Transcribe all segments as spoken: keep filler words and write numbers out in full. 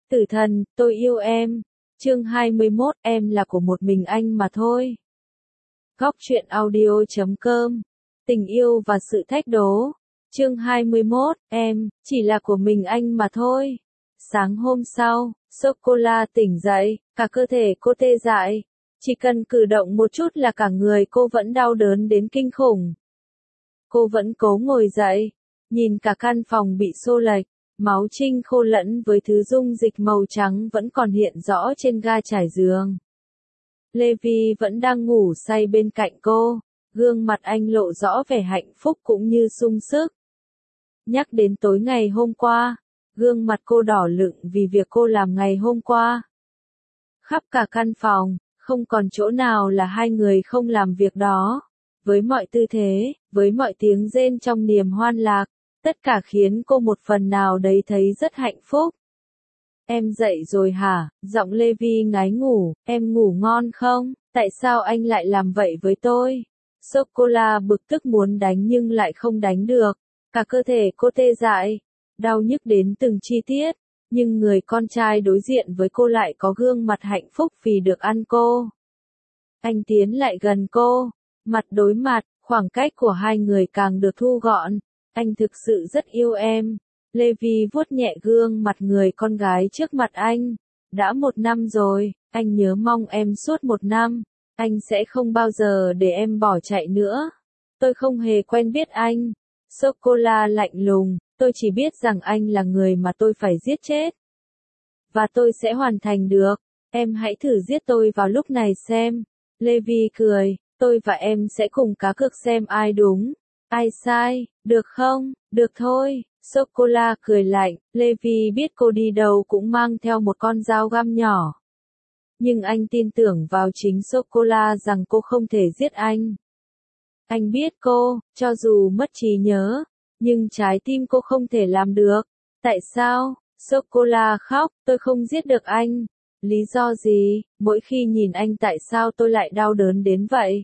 Tử thần, tôi yêu em. Chương hai mươi mốt, em là của một mình anh mà thôi. Góc truyện audio chấm com. Tình yêu và sự thách đố. Chương hai mươi mốt, em, chỉ là của mình anh mà thôi. Sáng hôm sau, Sô-cô-la tỉnh dậy, cả cơ thể cô tê dại. Chỉ cần cử động một chút là cả người cô vẫn đau đớn đến kinh khủng. Cô vẫn cố ngồi dậy, nhìn cả căn phòng bị xô lệch, máu trinh khô lẫn với thứ dung dịch màu trắng vẫn còn hiện rõ trên ga trải giường. Levi vẫn đang ngủ say bên cạnh cô, gương mặt anh lộ rõ vẻ hạnh phúc cũng như sung sức. Nhắc đến tối ngày hôm qua, gương mặt cô đỏ lựng vì việc cô làm ngày hôm qua. Khắp cả căn phòng, không còn chỗ nào là hai người không làm việc đó. Với mọi tư thế, với mọi tiếng rên trong niềm hoan lạc, tất cả khiến cô một phần nào đấy thấy rất hạnh phúc. Em dậy rồi hả? Giọng Levi ngái ngủ, em ngủ ngon không? Tại sao anh lại làm vậy với tôi? Sô-cô-la bực tức muốn đánh nhưng lại không đánh được. Cả cơ thể cô tê dại, đau nhức đến từng chi tiết, nhưng người con trai đối diện với cô lại có gương mặt hạnh phúc vì được ăn cô. Anh tiến lại gần cô, mặt đối mặt, khoảng cách của hai người càng được thu gọn. Anh thực sự rất yêu em. Levi vuốt nhẹ gương mặt người con gái trước mặt anh. Đã một năm rồi, anh nhớ mong em suốt một năm. Anh sẽ không bao giờ để em bỏ chạy nữa. Tôi không hề quen biết anh. Sô-cô-la lạnh lùng, tôi chỉ biết rằng anh là người mà tôi phải giết chết. Và tôi sẽ hoàn thành được. Em hãy thử giết tôi vào lúc này xem. Levi cười, tôi và em sẽ cùng cá cược xem ai đúng, ai sai, được không? Được thôi. Sô-cô-la cười lạnh, Levi biết cô đi đâu cũng mang theo một con dao găm nhỏ. Nhưng anh tin tưởng vào chính Sô-cô-la rằng cô không thể giết anh. Anh biết cô, cho dù mất trí nhớ, nhưng trái tim cô không thể làm được. Tại sao? Sô-cô-la khóc, tôi không giết được anh. Lý do gì? Mỗi khi nhìn anh tại sao tôi lại đau đớn đến vậy?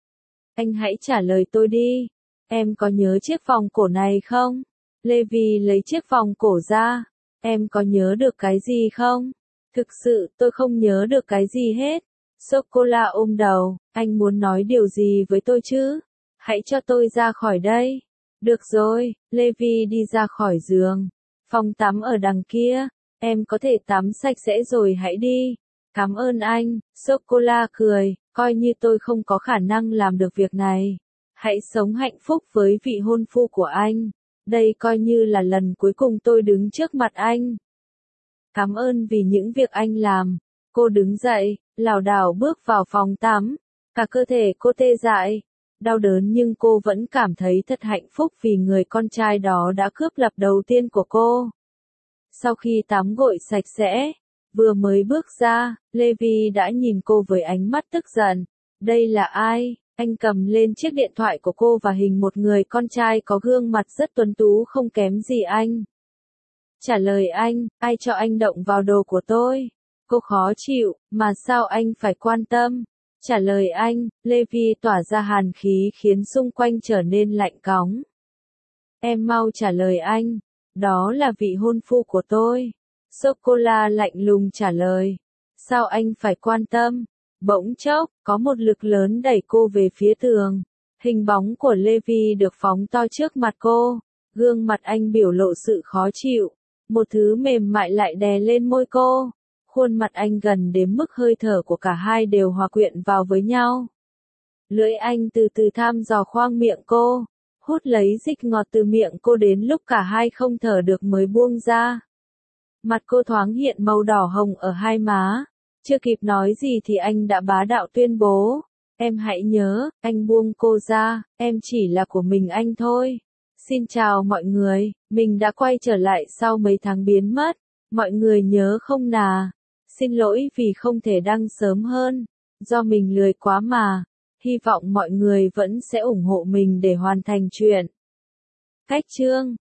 Anh hãy trả lời tôi đi. Em có nhớ chiếc vòng cổ này không? Levi lấy chiếc vòng cổ ra. Em có nhớ được cái gì không? Thực sự, tôi không nhớ được cái gì hết. Sô-cô-la ôm đầu, anh muốn nói điều gì với tôi chứ? Hãy cho tôi ra khỏi đây. Được rồi, Levi đi ra khỏi giường. Phòng tắm ở đằng kia. Em có thể tắm sạch sẽ rồi hãy đi. Cảm ơn anh. Sô-cô-la cười, coi như tôi không có khả năng làm được việc này. Hãy sống hạnh phúc với vị hôn phu của anh. Đây coi như là lần cuối cùng tôi đứng trước mặt anh. Cảm ơn vì những việc anh làm. Cô đứng dậy, lảo đảo bước vào phòng tắm. Cả cơ thể cô tê dại, đau đớn nhưng cô vẫn cảm thấy thật hạnh phúc vì người con trai đó đã cướp lập đầu tiên của cô. Sau khi tắm gội sạch sẽ, vừa mới bước ra, Levi đã nhìn cô với ánh mắt tức giận. Đây là ai? Anh cầm lên chiếc điện thoại của cô và hình một người con trai có gương mặt rất tuấn tú không kém gì anh. Trả lời anh, ai cho anh động vào đồ của tôi? Cô khó chịu, mà sao anh phải quan tâm? Trả lời anh, Levi tỏa ra hàn khí khiến xung quanh trở nên lạnh cóng. Em mau trả lời anh, đó là vị hôn phu của tôi. Sô-cô-la lạnh lùng trả lời. Sao anh phải quan tâm? Bỗng chốc, có một lực lớn đẩy cô về phía tường. Hình bóng của Levi được phóng to trước mặt cô. Gương mặt anh biểu lộ sự khó chịu. Một thứ mềm mại lại đè lên môi cô. Khuôn mặt anh gần đến mức hơi thở của cả hai đều hòa quyện vào với nhau. Lưỡi anh từ từ thăm dò khoang miệng cô. Hút lấy dịch ngọt từ miệng cô đến lúc cả hai không thở được mới buông ra. Mặt cô thoáng hiện màu đỏ hồng ở hai má. Chưa kịp nói gì thì anh đã bá đạo tuyên bố. Em hãy nhớ, anh buông cô ra, em chỉ là của mình anh thôi. Xin chào mọi người, mình đã quay trở lại sau mấy tháng biến mất. Mọi người nhớ không nà? Xin lỗi vì không thể đăng sớm hơn. Do mình lười quá mà. Hy vọng mọi người vẫn sẽ ủng hộ mình để hoàn thành chuyện. Cách chương